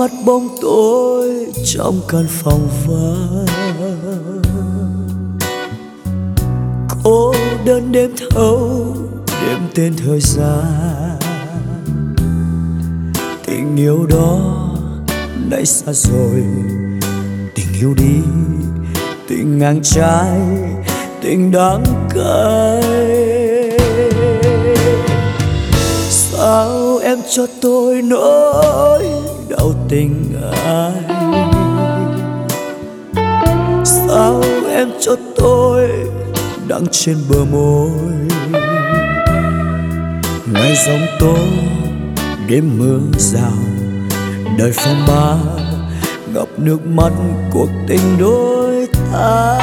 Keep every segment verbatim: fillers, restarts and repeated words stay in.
mắt bóng tối trong căn phòng vắng. Cô đơn đêm thâu đêm tên thời gian. Tình yêu đó nay xa rồi, tình yêu đi, tình ngang trái, tình đắng cay. Sao em cho tôi nỗi đau tình ai? Sao em cho tôi đắng trên bờ môi? Ngày giông tố, đêm mưa rào, đời phong ba ngập nước mắt cuộc tình đôi ta.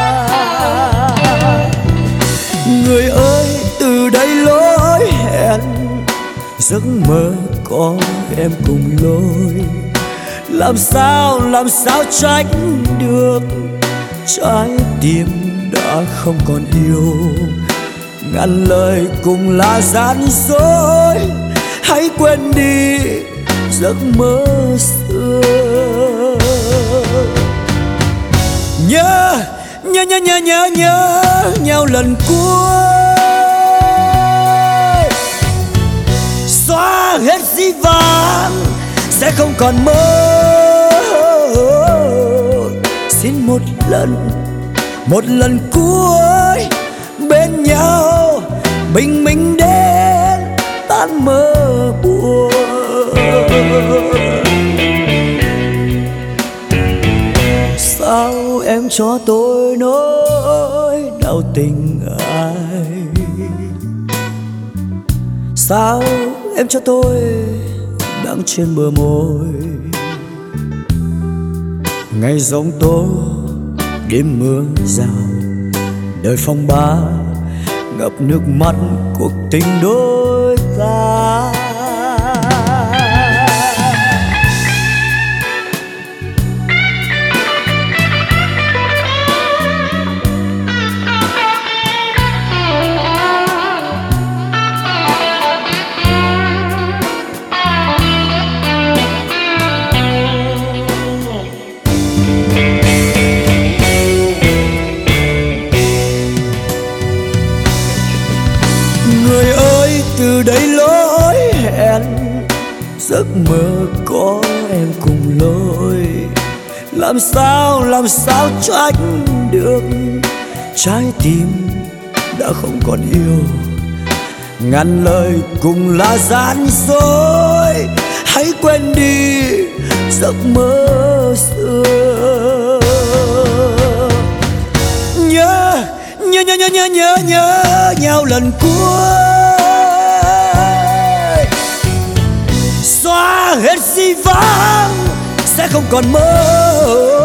Người ơi, từ đây lối hẹn, giấc mơ có em cùng lối. Làm sao, làm sao tránh được, trái tim đã không còn yêu. Ngàn lời cùng là gian dối, hãy quên đi giấc mơ xưa. Nhớ, nhớ, nhớ, nhớ, nhớ, nhớ nhau lần cuối. Xóa hết dĩ vãng, sẽ không còn mơ. Xin một lần, một lần cuối bên nhau, bình minh đến tan mơ buồn. Sao em cho tôi nỗi đau tình ai? Sao em cho tôi đắng trên bờ môi? Ngày giông tố, đêm mưa rào, đời phong ba ngập nước mắt cuộc tình đôi ta. Người ơi, từ đây lối hẹn, giấc mơ có em cùng lối. Làm sao, làm sao tránh được, trái tim đã không còn yêu. Ngàn lời cùng là gian dối, hãy quên đi giấc mơ xưa. Nhớ, nhớ, nhớ, nhớ, nhớ, nhớ, nhớ nhau lần cuối. Xóa hết dĩ vãng, sẽ không còn mơ.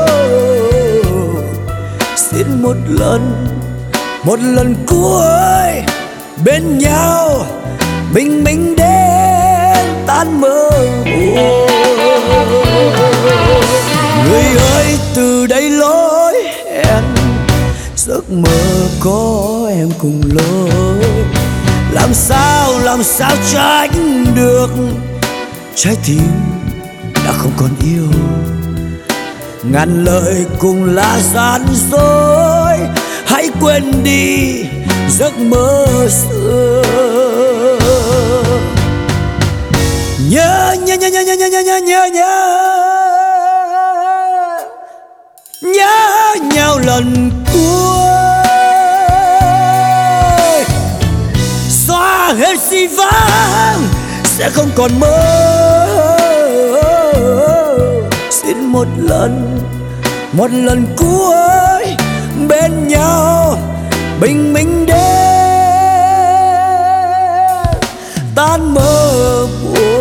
Xin một lần, một lần cuối bên nhau, bình minh đến tan mơ buồn. Người ơi, từ đây lối hẹn, giấc mơ có em cùng lối. Làm sao, làm sao tránh được, trái tim đã không còn yêu. Ngàn lời cùng là gian dối, hãy quên đi giấc mơ xưa. Nhớ, nhớ, nhớ, nhớ, nhớ, nhớ, nhớ, nhớ, nhớ nhớ nhau lần cuối. Xóa hết dĩ vãng, sẽ không còn mơ. Xin một lần, một lần cuối bên nhau, bình minh đến tan mơ buồn.